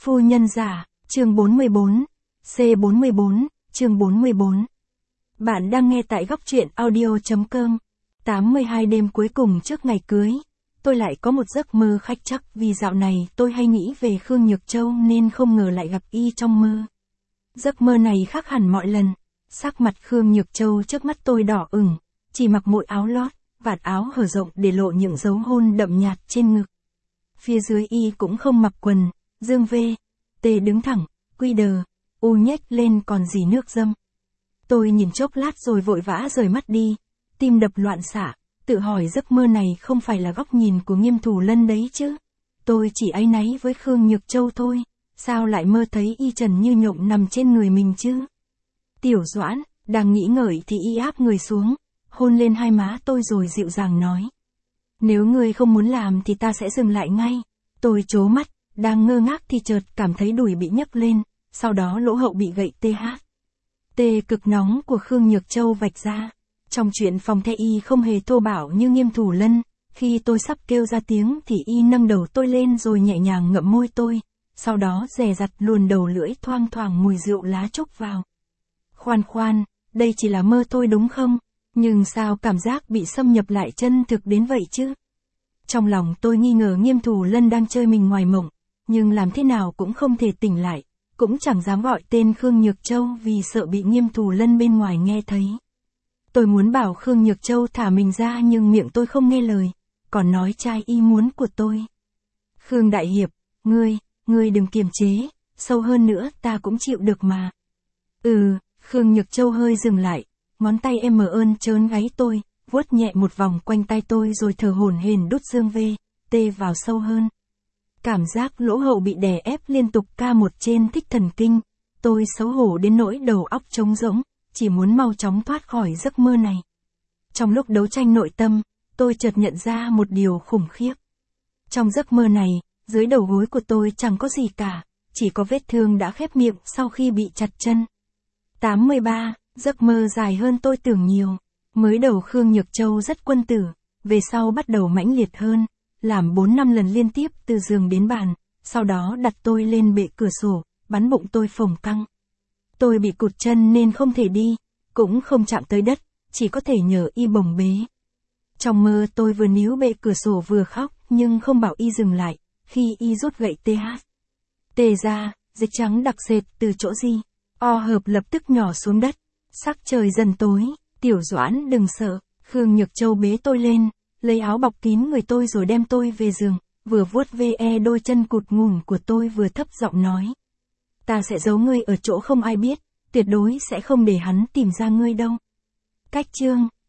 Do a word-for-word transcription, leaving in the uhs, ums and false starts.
Phu nhân giả, chương bốn mươi bốn, C bốn mươi bốn, chương bốn mươi bốn. Bạn đang nghe tại góc truyện audio.com. tám mươi hai đêm cuối cùng trước ngày cưới, tôi lại có một giấc mơ khách chắc vì dạo này tôi hay nghĩ về Khương Nhược Châu nên không ngờ lại gặp y trong mơ. Giấc mơ này khác hẳn mọi lần, sắc mặt Khương Nhược Châu trước mắt tôi đỏ ửng, chỉ mặc mỗi áo lót, vạt áo hở rộng để lộ những dấu hôn đậm nhạt trên ngực. Phía dưới y cũng không mặc quần, dương V, T đứng thẳng, quy đờ, U nhếch lên còn gì nước dâm. Tôi nhìn chốc lát rồi vội vã rời mắt đi, tim đập loạn xạ, tự hỏi giấc mơ này không phải là góc nhìn của Nghiêm Thù Lân đấy chứ. Tôi chỉ áy náy với Khương Nhược Châu thôi, sao lại mơ thấy y trần như nhộng nằm trên người mình chứ. Tiểu Doãn, đang nghĩ ngợi thì y áp người xuống, hôn lên hai má tôi rồi dịu dàng nói. Nếu ngươi không muốn làm thì ta sẽ dừng lại ngay. Tôi trố mắt, đang ngơ ngác thì chợt cảm thấy đùi bị nhấc lên, sau đó lỗ hậu bị gậy tê hát. Tê cực nóng của Khương Nhược Châu vạch ra. Trong chuyện phòng the y không hề thô bạo như Nghiêm Thù Lân, khi tôi sắp kêu ra tiếng thì y nâng đầu tôi lên rồi nhẹ nhàng ngậm môi tôi, sau đó dè dặt luồn đầu lưỡi thoang thoảng mùi rượu lá trúc vào. Khoan khoan, đây chỉ là mơ thôi đúng không? Nhưng sao cảm giác bị xâm nhập lại chân thực đến vậy chứ? Trong lòng tôi nghi ngờ Nghiêm Thù Lân đang chơi mình ngoài mộng, nhưng làm thế nào cũng không thể tỉnh lại, cũng chẳng dám gọi tên Khương Nhược Châu vì sợ bị Nghiêm Thù Lân bên ngoài nghe thấy. Tôi muốn bảo Khương Nhược Châu thả mình ra nhưng miệng tôi không nghe lời, còn nói trai y muốn của tôi. Khương Đại Hiệp, ngươi, ngươi đừng kiềm chế, sâu hơn nữa ta cũng chịu được mà. Ừ, Khương Nhược Châu hơi dừng lại, ngón tay em mờ ơn trớn gáy tôi, vuốt nhẹ một vòng quanh tay tôi rồi thở hổn hển đút dương V, T vào sâu hơn. Cảm giác lỗ hậu bị đè ép liên tục ca một trên thích thần kinh, tôi xấu hổ đến nỗi đầu óc trống rỗng, chỉ muốn mau chóng thoát khỏi giấc mơ này. Trong lúc đấu tranh nội tâm, tôi chợt nhận ra một điều khủng khiếp. Trong giấc mơ này, dưới đầu gối của tôi chẳng có gì cả, chỉ có vết thương đã khép miệng sau khi bị chặt chân. tám mươi ba, giấc mơ dài hơn tôi tưởng nhiều. Mới đầu Khương Nhược Châu rất quân tử, về sau bắt đầu mãnh liệt hơn, làm bốn năm lần liên tiếp từ giường đến bàn, sau đó đặt tôi lên bệ cửa sổ, bắn bụng tôi phồng căng. Tôi bị cụt chân nên không thể đi, cũng không chạm tới đất, chỉ có thể nhờ y bồng bế. Trong mơ tôi vừa níu bệ cửa sổ vừa khóc, nhưng không bảo y dừng lại, khi y rút gậy tê hát. Tê ra, dịch trắng đặc sệt từ chỗ gì, o hợp lập tức nhỏ xuống đất, sắc trời dần tối. Tiểu Doãn đừng sợ, Khương Nhược Châu bế tôi lên, lấy áo bọc kín người tôi rồi đem tôi về giường, vừa vuốt ve đôi chân cụt ngủn của tôi vừa thấp giọng nói. Ta sẽ giấu ngươi ở chỗ không ai biết, tuyệt đối sẽ không để hắn tìm ra ngươi đâu. Cách chương